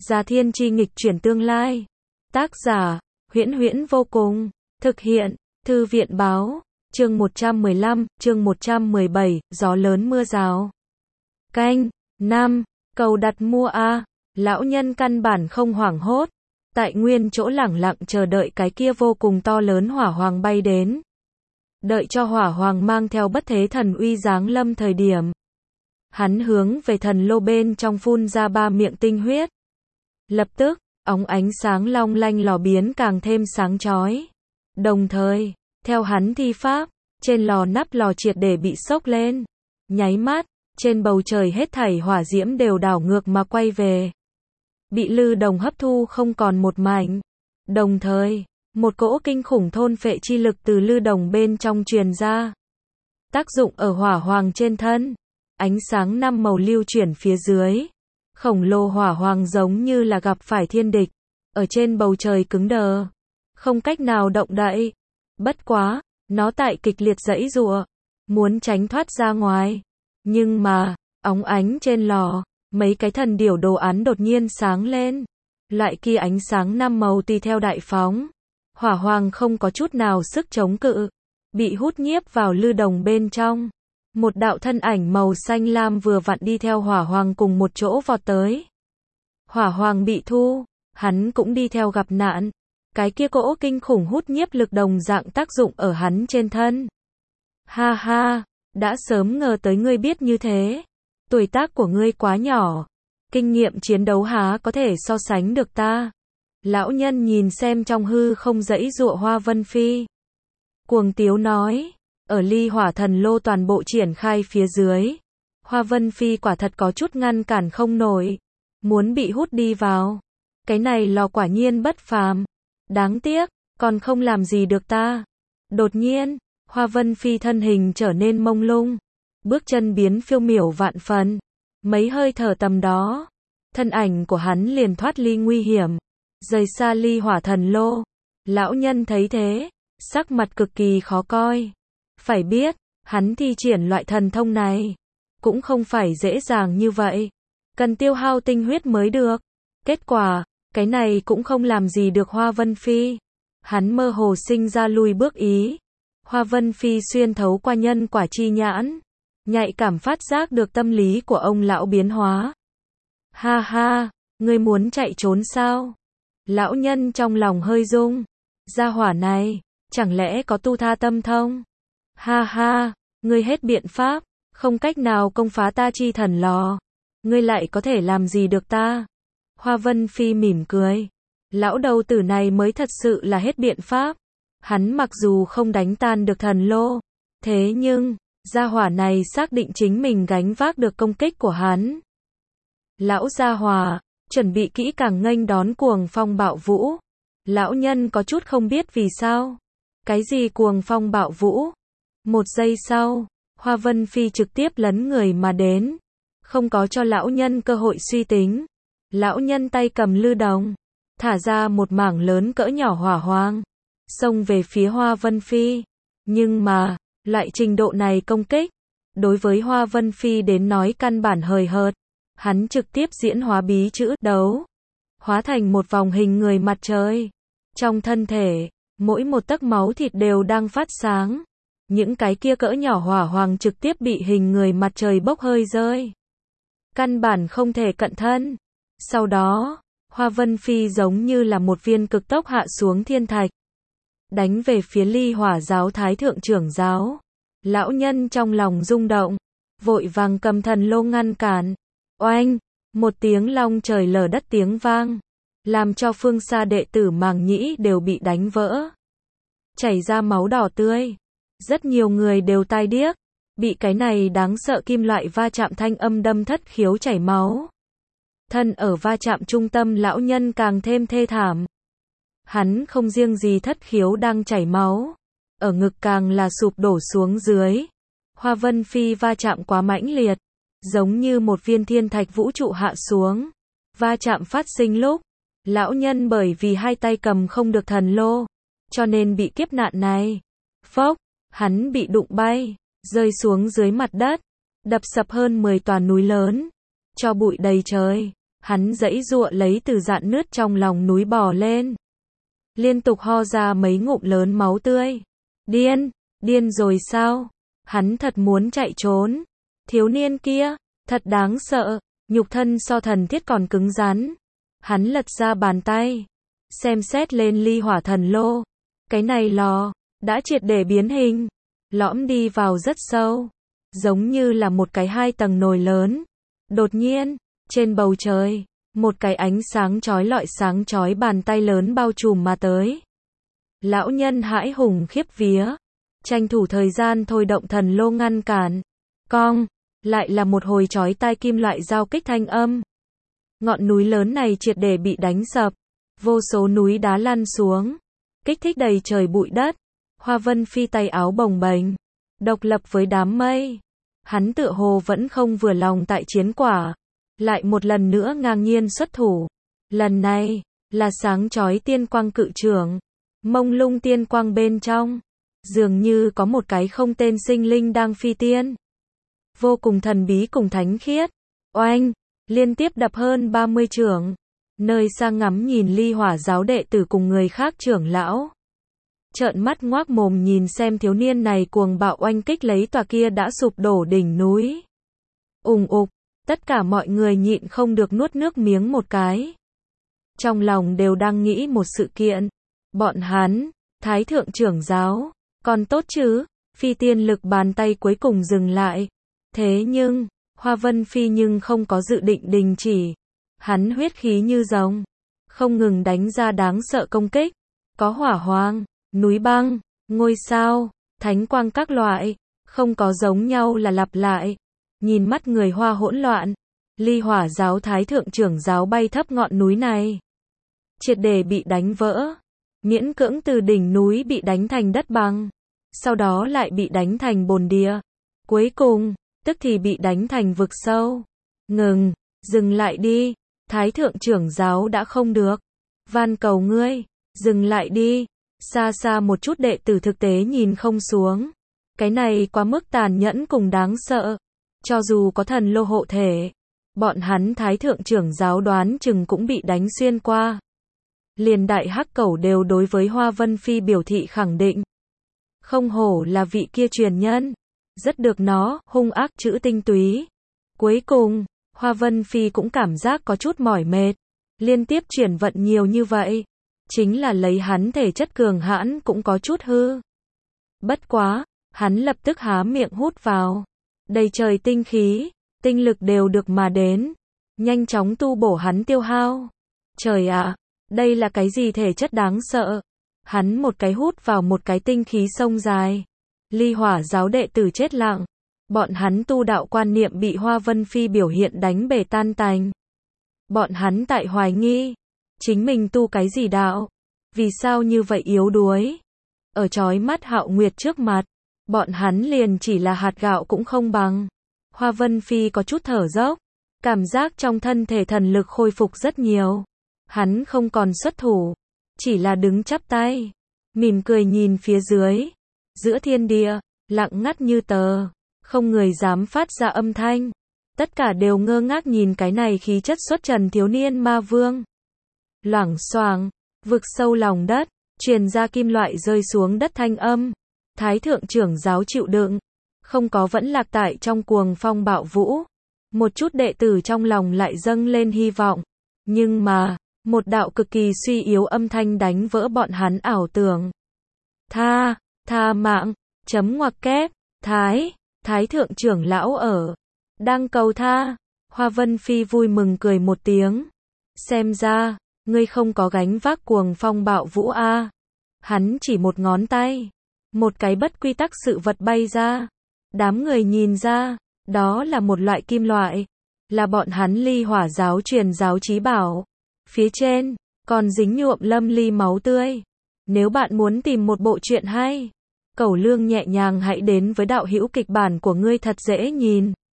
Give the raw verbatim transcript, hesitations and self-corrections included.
Già Thiên Chi nghịch chuyển tương lai. Tác giả, Huyễn Huyễn vô cùng. Thực hiện, Thư viện báo. Chương một trăm mười lăm, chương một trăm mười bảy, gió lớn mưa rào. Canh, năm, cầu đặt mua A. Lão nhân căn bản không hoảng hốt. Tại nguyên chỗ lẳng lặng chờ đợi cái kia vô cùng to lớn hỏa hoàng bay đến. Đợi cho hỏa hoàng mang theo bất thế thần uy giáng lâm thời điểm. Hắn hướng về thần lô bên trong phun ra ba miệng tinh huyết. Lập tức, óng ánh sáng long lanh lò biến càng thêm sáng chói. Đồng thời, theo hắn thi pháp, trên lò nắp lò triệt để bị sốc lên. Nháy mắt, trên bầu trời hết thảy hỏa diễm đều đảo ngược mà quay về. Bị lư đồng hấp thu không còn một mảnh. Đồng thời, một cỗ kinh khủng thôn phệ chi lực từ lư đồng bên trong truyền ra. Tác dụng ở hỏa hoàng trên thân. Ánh sáng năm màu lưu chuyển phía dưới. Khổng lồ hỏa hoàng giống như là gặp phải thiên địch. Ở trên bầu trời cứng đờ. Không cách nào động đậy. Bất quá, nó tại kịch liệt giãy giụa. Muốn tránh thoát ra ngoài. Nhưng mà, óng ánh trên lò, mấy cái thần điểu đồ án đột nhiên sáng lên. Loại kia ánh sáng năm màu tùy theo đại phóng. Hỏa hoàng không có chút nào sức chống cự. Bị hút nhiếp vào lư đồng bên trong. Một đạo thân ảnh màu xanh lam vừa vặn đi theo hỏa hoàng cùng một chỗ vọt tới. Hỏa hoàng bị thu, hắn cũng đi theo gặp nạn. Cái kia cỗ kinh khủng hút nhiếp lực đồng dạng tác dụng ở hắn trên thân. Ha ha, đã sớm ngờ tới ngươi biết như thế. Tuổi tác của ngươi quá nhỏ. Kinh nghiệm chiến đấu há có thể so sánh được ta. Lão nhân nhìn xem trong hư không giãy giụa Hoa Vân Phi. Cuồng tiếu nói. Ở ly hỏa thần lô toàn bộ triển khai phía dưới. Hoa Vân Phi quả thật có chút ngăn cản không nổi. Muốn bị hút đi vào. Cái này lò quả nhiên bất phàm. Đáng tiếc, còn không làm gì được ta. Đột nhiên, Hoa Vân Phi thân hình trở nên mông lung. Bước chân biến phiêu miểu vạn phần. Mấy hơi thở tầm đó. Thân ảnh của hắn liền thoát ly nguy hiểm. Rời xa ly hỏa thần lô. Lão nhân thấy thế. Sắc mặt cực kỳ khó coi. Phải biết, hắn thi triển loại thần thông này. Cũng không phải dễ dàng như vậy. Cần tiêu hao tinh huyết mới được. Kết quả, cái này cũng không làm gì được Hoa Vân Phi. Hắn mơ hồ sinh ra lui bước ý. Hoa Vân Phi xuyên thấu qua nhân quả chi nhãn. Nhạy cảm phát giác được tâm lý của ông lão biến hóa. Ha ha, ngươi muốn chạy trốn sao? Lão nhân trong lòng hơi rung. Gia hỏa này, chẳng lẽ có tu tha tâm thông? Ha ha, ngươi hết biện pháp, không cách nào công phá ta chi thần lò. Ngươi lại có thể làm gì được ta? Hoa Vân Phi mỉm cười. Lão đầu tử này mới thật sự là hết biện pháp. Hắn mặc dù không đánh tan được thần lô. Thế nhưng, gia hỏa này xác định chính mình gánh vác được công kích của hắn. Lão gia hỏa, chuẩn bị kỹ càng nghênh đón cuồng phong bạo vũ. Lão nhân có chút không biết vì sao. Cái gì cuồng phong bạo vũ? Một giây sau, Hoa Vân Phi trực tiếp lấn người mà đến. Không có cho lão nhân cơ hội suy tính. Lão nhân tay cầm lư đồng. Thả ra một mảng lớn cỡ nhỏ hỏa hoang. Xông về phía Hoa Vân Phi. Nhưng mà, loại trình độ này công kích. Đối với Hoa Vân Phi đến nói căn bản hời hợt. Hắn trực tiếp diễn hóa bí chữ đấu. Hóa thành một vòng hình người mặt trời. Trong thân thể, mỗi một tấc máu thịt đều đang phát sáng. Những cái kia cỡ nhỏ hỏa hoàng trực tiếp bị hình người mặt trời bốc hơi rơi. Căn bản không thể cận thân. Sau đó, Hoa Vân Phi giống như là một viên cực tốc hạ xuống thiên thạch. Đánh về phía ly hỏa giáo thái thượng trưởng giáo. Lão nhân trong lòng rung động. Vội vàng cầm thần lô ngăn cản. Oanh! Một tiếng long trời lở đất tiếng vang. Làm cho phương xa đệ tử màng nhĩ đều bị đánh vỡ. Chảy ra máu đỏ tươi. Rất nhiều người đều tai điếc. Bị cái này đáng sợ kim loại va chạm thanh âm đâm thất khiếu chảy máu. Thân ở va chạm trung tâm lão nhân càng thêm thê thảm. Hắn không riêng gì thất khiếu đang chảy máu. Ở ngực càng là sụp đổ xuống dưới. Hoa Vân Phi va chạm quá mãnh liệt. Giống như một viên thiên thạch vũ trụ hạ xuống. Va chạm phát sinh lúc. Lão nhân bởi vì hai tay cầm không được thần lô. Cho nên bị kiếp nạn này. Phốc, hắn bị đụng bay. Rơi xuống dưới mặt đất. Đập sập hơn mười tòa núi lớn. Cho bụi đầy trời. Hắn giãy giụa lấy từ rạn nứt trong lòng núi bò lên. Liên tục ho ra mấy ngụm lớn máu tươi. Điên, điên rồi sao? Hắn thật muốn chạy trốn. Thiếu niên kia, thật đáng sợ, nhục thân so thần thiết còn cứng rắn. Hắn lật ra bàn tay, xem xét lên ly hỏa thần lô. Cái này lò, đã triệt để biến hình, lõm đi vào rất sâu, giống như là một cái hai tầng nồi lớn. Đột nhiên, trên bầu trời, một cái ánh sáng chói lọi sáng chói bàn tay lớn bao trùm mà tới. Lão nhân hãi hùng khiếp vía, tranh thủ thời gian thôi động thần lô ngăn cản. Cong, lại là một hồi chói tai kim loại giao kích thanh âm. Ngọn núi lớn này triệt để bị đánh sập, vô số núi đá lăn xuống, kích thích đầy trời bụi đất. Hoa Vân Phi tay áo bồng bềnh, độc lập với đám mây. Hắn tựa hồ vẫn không vừa lòng tại chiến quả, lại một lần nữa ngang nhiên xuất thủ. Lần này, là sáng chói tiên quang cự trưởng, mông lung tiên quang bên trong, dường như có một cái không tên sinh linh đang phi tiên. Vô cùng thần bí cùng thánh khiết. Oanh, liên tiếp đập hơn ba mươi chưởng. Nơi xa ngắm nhìn ly hỏa giáo đệ tử cùng người khác trưởng lão. Trợn mắt ngoác mồm nhìn xem thiếu niên này cuồng bạo oanh kích lấy tòa kia đã sụp đổ đỉnh núi. Ùng ục, tất cả mọi người nhịn không được nuốt nước miếng một cái. Trong lòng đều đang nghĩ một sự kiện. Bọn hắn, Thái thượng trưởng giáo, còn tốt chứ, phi tiên lực bàn tay cuối cùng dừng lại. Thế nhưng, Hoa Vân Phi nhưng không có dự định đình chỉ. Hắn huyết khí như rồng, không ngừng đánh ra đáng sợ công kích. Có hỏa hoang, núi băng, ngôi sao, thánh quang các loại, không có giống nhau là lặp lại. Nhìn mắt người Hoa hỗn loạn, ly hỏa giáo Thái thượng trưởng giáo bay thấp ngọn núi này. Triệt để bị đánh vỡ, miễn cưỡng từ đỉnh núi bị đánh thành đất bằng, sau đó lại bị đánh thành bồn địa. Cuối cùng, tức thì bị đánh thành vực sâu. Ngừng, dừng lại đi, Thái thượng trưởng giáo đã không được. Van cầu ngươi, dừng lại đi. Xa xa một chút đệ tử thực tế nhìn không xuống. Cái này quá mức tàn nhẫn cùng đáng sợ. Cho dù có thần lô hộ thể, bọn hắn Thái thượng trưởng giáo đoán chừng cũng bị đánh xuyên qua. Liền đại hắc cẩu đều đối với Hoa Vân Phi biểu thị khẳng định. Không hổ là vị kia truyền nhân. Rất được nó, hung ác chữ tinh túy. Cuối cùng, Hoa Vân Phi cũng cảm giác có chút mỏi mệt. Liên tiếp chuyển vận nhiều như vậy. Chính là lấy hắn thể chất cường hãn cũng có chút hư. Bất quá, hắn lập tức há miệng hút vào. Đầy trời tinh khí, tinh lực đều được mà đến. Nhanh chóng tu bổ hắn tiêu hao. Trời ạ, đây là cái gì thể chất đáng sợ. Hắn một cái hút vào một cái tinh khí sông dài. Ly hỏa giáo đệ tử chết lặng. Bọn hắn tu đạo quan niệm bị Hoa Vân Phi biểu hiện đánh bể tan tành. Bọn hắn tại hoài nghi. Chính mình tu cái gì đạo? Vì sao như vậy yếu đuối? Ở chói mắt Hạo Nguyệt trước mặt, bọn hắn liền chỉ là hạt gạo cũng không bằng. Hoa Vân Phi có chút thở dốc, cảm giác trong thân thể thần lực khôi phục rất nhiều. Hắn không còn xuất thủ, chỉ là đứng chắp tay, mỉm cười nhìn phía dưới. Giữa thiên địa, lặng ngắt như tờ, không người dám phát ra âm thanh. Tất cả đều ngơ ngác nhìn cái này khí chất xuất trần thiếu niên ma vương. Loảng xoảng, vực sâu lòng đất, truyền ra kim loại rơi xuống đất thanh âm. Thái thượng trưởng giáo chịu đựng, không có vẫn lạc tại trong cuồng phong bạo vũ. Một chút đệ tử trong lòng lại dâng lên hy vọng. Nhưng mà, một đạo cực kỳ suy yếu âm thanh đánh vỡ bọn hắn ảo tưởng. Tha, tha mạng, chấm ngoặc kép, Thái, Thái thượng trưởng lão ở. Đang cầu tha. Hoa Vân Phi vui mừng cười một tiếng. Xem ra, ngươi không có gánh vác cuồng phong bạo vũ a. Hắn chỉ một ngón tay. Một cái bất quy tắc sự vật bay ra. Đám người nhìn ra, đó là một loại kim loại. Là bọn hắn ly hỏa giáo truyền giáo chí bảo. Phía trên, còn dính nhuộm lâm ly máu tươi. Nếu bạn muốn tìm một bộ truyện hay, Cẩu Lương nhẹ nhàng hãy đến với đạo hữu kịch bản của ngươi thật dễ nhìn.